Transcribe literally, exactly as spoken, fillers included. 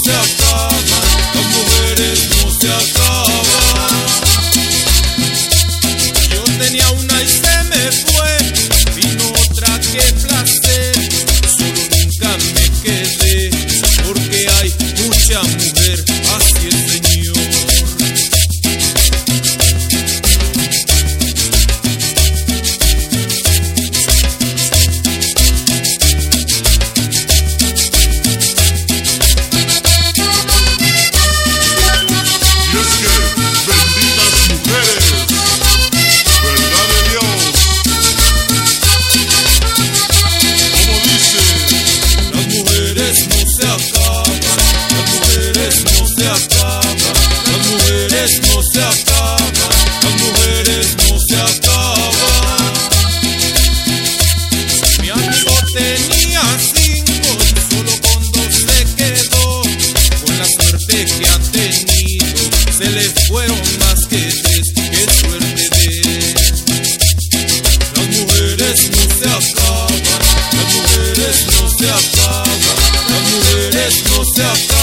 se acaban, las mujeres no se acaban. Yo tenía una y se me fue, vino otra, qué placer. Solo nunca me quedé, porque hay mucha mujer, así el Señor. No se acaban, las mujeres no se acaban. Mi amigo tenía cinco y solo con dos se quedó. Con la suerte que ha tenido, se le fueron más que tres. ¡Qué suerte de él! Las mujeres no se acaban, las mujeres no se acaban, las mujeres no se acaban.